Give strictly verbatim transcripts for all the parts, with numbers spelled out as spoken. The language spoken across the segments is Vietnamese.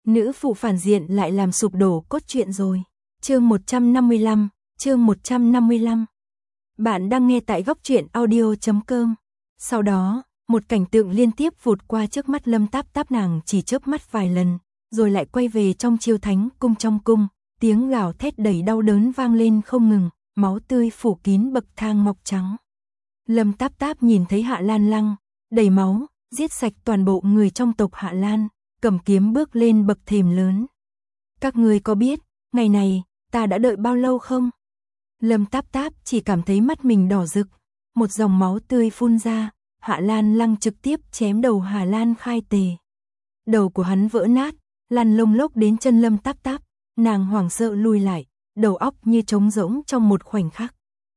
nữ phụ phản diện lại làm sụp đổ cốt truyện rồi. Chương một trăm năm mươi lăm, chương một trăm năm mươi lăm. Bạn đang nghe tại góc truyện audio chấm com. Sau đó, một cảnh tượng liên tiếp vụt qua trước mắt Lâm Táp Táp, nàng chỉ chớp mắt vài lần, rồi lại quay về trong Chiêu Thánh cung. Trong cung, tiếng gào thét đầy đau đớn vang lên không ngừng, máu tươi phủ kín bậc thang mọc trắng. Lâm Táp Táp nhìn thấy Hạ Lan Lăng, đầy máu, giết sạch toàn bộ người trong tộc Hạ Lan, cầm kiếm bước lên bậc thềm lớn. Các ngươi có biết, ngày này, ta đã đợi bao lâu không? Lâm Táp Táp chỉ cảm thấy mắt mình đỏ rực, một dòng máu tươi phun ra, Hạ Lan Lăng trực tiếp chém đầu Hà Lan Khai Tề. Đầu của hắn vỡ nát, lăn lông lốc đến chân Lâm Táp Táp, nàng hoảng sợ lùi lại, đầu óc như trống rỗng trong một khoảnh khắc.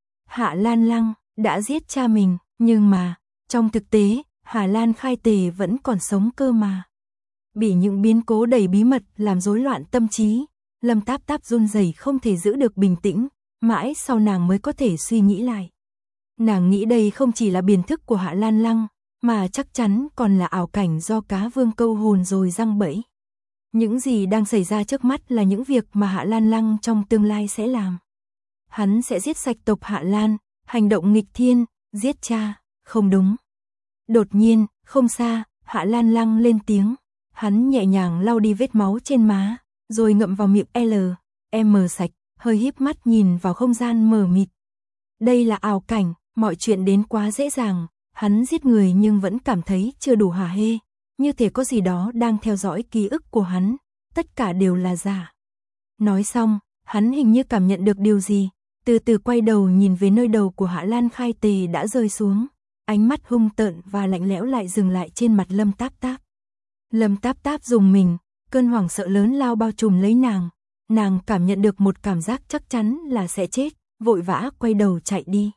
Hạ Lan Lăng đã giết cha mình, nhưng mà, trong thực tế, Hà Lan Khai Tề vẫn còn sống cơ mà. Bị những biến cố đầy bí mật làm rối loạn tâm trí, Lâm Táp Táp run rẩy không thể giữ được bình tĩnh, mãi sau nàng mới có thể suy nghĩ lại. Nàng nghĩ đây không chỉ là biền thức của Hạ Lan Lăng, mà chắc chắn còn là ảo cảnh do cá vương câu hồn rồi răng bẫy. Những gì đang xảy ra trước mắt là những việc mà Hạ Lan Lăng trong tương lai sẽ làm. Hắn sẽ giết sạch tộc Hạ Lan, hành động nghịch thiên, giết cha, không đúng. Đột nhiên, không xa, Hạ Lan Lăng lên tiếng, hắn nhẹ nhàng lau đi vết máu trên má, rồi ngậm vào miệng L, M sạch, hơi híp mắt nhìn vào không gian mờ mịt. Đây là ảo cảnh, mọi chuyện đến quá dễ dàng, hắn giết người nhưng vẫn cảm thấy chưa đủ hả hê, như thể có gì đó đang theo dõi ký ức của hắn, tất cả đều là giả. Nói xong, hắn hình như cảm nhận được điều gì, từ từ quay đầu nhìn về nơi đầu của Hạ Lan Khai Tề đã rơi xuống, ánh mắt hung tợn và lạnh lẽo lại dừng lại trên mặt Lâm Táp Táp. Lâm Táp Táp rùng mình, cơn hoảng sợ lớn lao bao trùm lấy nàng, nàng cảm nhận được một cảm giác chắc chắn là sẽ chết, vội vã quay đầu chạy đi.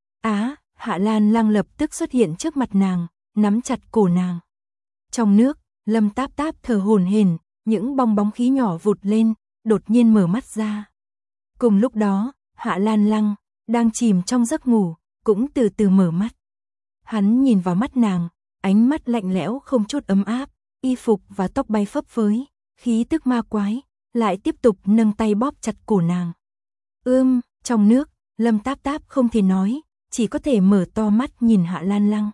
Á, Hạ Lan Lăng lập tức xuất hiện trước mặt nàng, nắm chặt cổ nàng. Trong nước, Lâm Táp Táp thở hổn hển, những bong bóng khí nhỏ vụt lên, đột nhiên mở mắt ra. Cùng lúc đó, Hạ Lan Lăng, đang chìm trong giấc ngủ, cũng từ từ mở mắt. Hắn nhìn vào mắt nàng, ánh mắt lạnh lẽo không chút ấm áp, y phục và tóc bay phấp phới, khí tức ma quái, lại tiếp tục nâng tay bóp chặt cổ nàng. Ưm, trong nước, Lâm Táp Táp không thể nói, chỉ có thể mở to mắt nhìn Hạ Lan Lăng.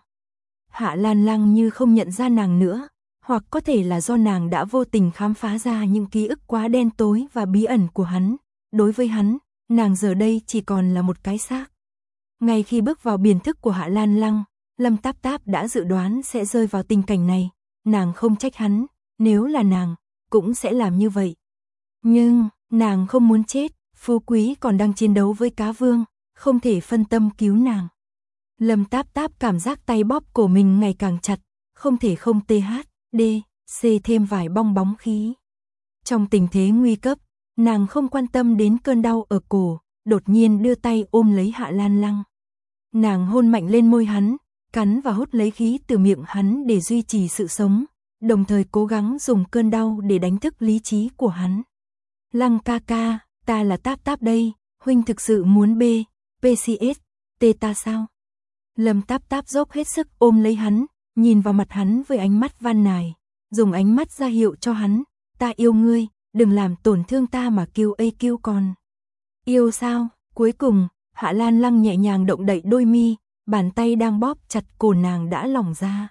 Hạ Lan Lăng như không nhận ra nàng nữa, hoặc có thể là do nàng đã vô tình khám phá ra những ký ức quá đen tối và bí ẩn của hắn. Đối với hắn, nàng giờ đây chỉ còn là một cái xác. Ngay khi bước vào biền thức của Hạ Lan Lăng, Lâm Táp Táp đã dự đoán sẽ rơi vào tình cảnh này, nàng không trách hắn, nếu là nàng, cũng sẽ làm như vậy. Nhưng, nàng không muốn chết, Phú Quý còn đang chiến đấu với cá vương, không thể phân tâm cứu nàng. Lâm Táp Táp cảm giác tay bóp cổ mình ngày càng chặt, không thể không th, d, c thêm vài bong bóng khí. Trong tình thế nguy cấp, nàng không quan tâm đến cơn đau ở cổ, đột nhiên đưa tay ôm lấy Hạ Lan Lăng. Nàng hôn mạnh lên môi hắn, cắn và hút lấy khí từ miệng hắn để duy trì sự sống, đồng thời cố gắng dùng cơn đau để đánh thức lý trí của hắn. Lăng ca ca, ta là Táp Táp đây, huynh thực sự muốn b, pcs, t ta sao? Lâm Táp Táp dốc hết sức ôm lấy hắn, nhìn vào mặt hắn với ánh mắt van nài, dùng ánh mắt ra hiệu cho hắn, ta yêu ngươi, đừng làm tổn thương ta mà kêu ây kêu con. Yêu sao? Cuối cùng, Hạ Lan Lăng nhẹ nhàng động đậy đôi mi, bàn tay đang bóp chặt cổ nàng đã lỏng ra.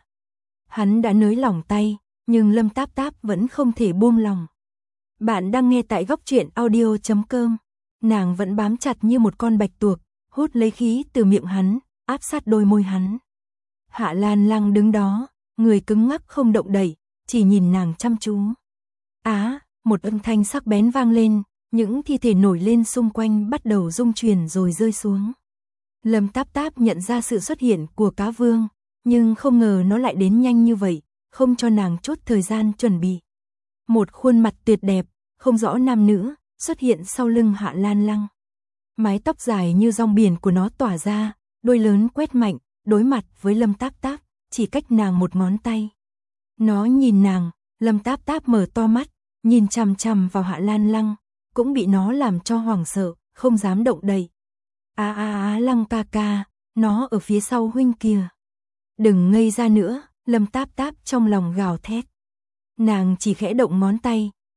Hắn đã nới lỏng tay, nhưng Lâm Táp Táp vẫn không thể buông lòng. Bạn đang nghe tại góc truyện audio chấm com. Nàng vẫn bám chặt như một con bạch tuộc, hút lấy khí từ miệng hắn, áp sát đôi môi hắn. Hạ Lan Lăng đứng đó, người cứng ngắc không động đậy, chỉ nhìn nàng chăm chú. Á, một âm thanh sắc bén vang lên, những thi thể nổi lên xung quanh bắt đầu rung chuyển rồi rơi xuống. Lâm Táp Táp nhận ra sự xuất hiện của cá vương, nhưng không ngờ nó lại đến nhanh như vậy, không cho nàng chút thời gian chuẩn bị. Một khuôn mặt tuyệt đẹp, không rõ nam nữ, xuất hiện sau lưng Hạ Lan Lăng. Mái tóc dài như rong biển của nó tỏa ra, đôi lớn quét mạnh, đối mặt với Lâm Táp Táp, chỉ cách nàng một ngón tay. Nó nhìn nàng, Lâm Táp Táp mở to mắt, nhìn chằm chằm vào Hạ Lan Lăng, cũng bị nó làm cho hoảng sợ, không dám động đậy. Á á á Lăng ca ca, nó ở phía sau huynh kìa. Đừng ngây ra nữa, Lâm Táp Táp trong lòng gào thét. Nàng chỉ khẽ động ngón tay,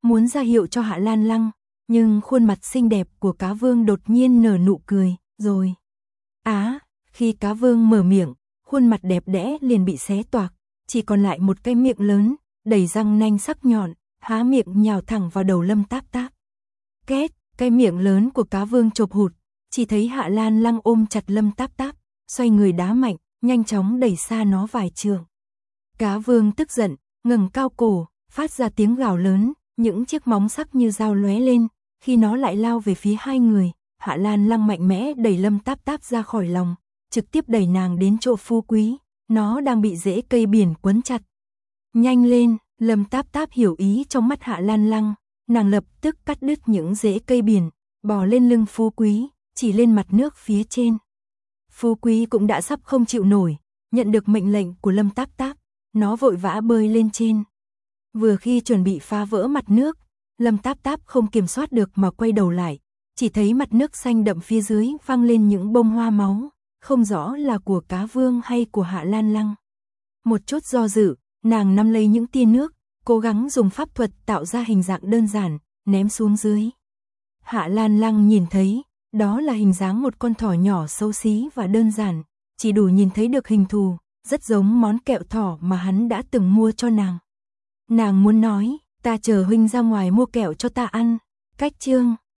muốn ra hiệu cho Hạ Lan Lăng, nhưng khuôn mặt xinh đẹp của Cá Vương đột nhiên nở nụ cười, rồi. Á, khi Cá Vương mở miệng, khuôn mặt đẹp đẽ liền bị xé toạc, chỉ còn lại một cái miệng lớn, đầy răng nanh sắc nhọn, há miệng nhào thẳng vào đầu Lâm Táp Táp. Két, cái miệng lớn của Cá Vương chộp hụt, chỉ thấy Hạ Lan Lăng ôm chặt Lâm Táp Táp, xoay người đá mạnh, nhanh chóng đẩy xa nó vài trượng. Cá Vương tức giận, ngẩng cao cổ, phát ra tiếng gào lớn, những chiếc móng sắc như dao lóe lên, khi nó lại lao về phía hai người, Hạ Lan Lăng mạnh mẽ đẩy Lâm Táp Táp ra khỏi lòng, trực tiếp đẩy nàng đến chỗ Phú Quý, nó đang bị rễ cây biển quấn chặt. Nhanh lên, Lâm Táp Táp hiểu ý trong mắt Hạ Lan Lăng, nàng lập tức cắt đứt những rễ cây biển, bò lên lưng Phú Quý, chỉ lên mặt nước phía trên. Phú Quý cũng đã sắp không chịu nổi, nhận được mệnh lệnh của Lâm Táp Táp, nó vội vã bơi lên trên. Vừa khi chuẩn bị phá vỡ mặt nước, Lâm Táp Táp không kiểm soát được mà quay đầu lại, chỉ thấy mặt nước xanh đậm phía dưới văng lên những bông hoa máu, không rõ là của Cá Vương hay của Hạ Lan Lăng. Một chút do dự, nàng nắm lấy những tia nước, cố gắng dùng pháp thuật tạo ra hình dạng đơn giản, ném xuống dưới. Hạ Lan Lăng nhìn thấy, đó là hình dáng một con thỏ nhỏ xấu xí và đơn giản, chỉ đủ nhìn thấy được hình thù, rất giống món kẹo thỏ mà hắn đã từng mua cho nàng. Nàng muốn nói, ta chờ huynh ra ngoài mua kẹo cho ta ăn. Cách chương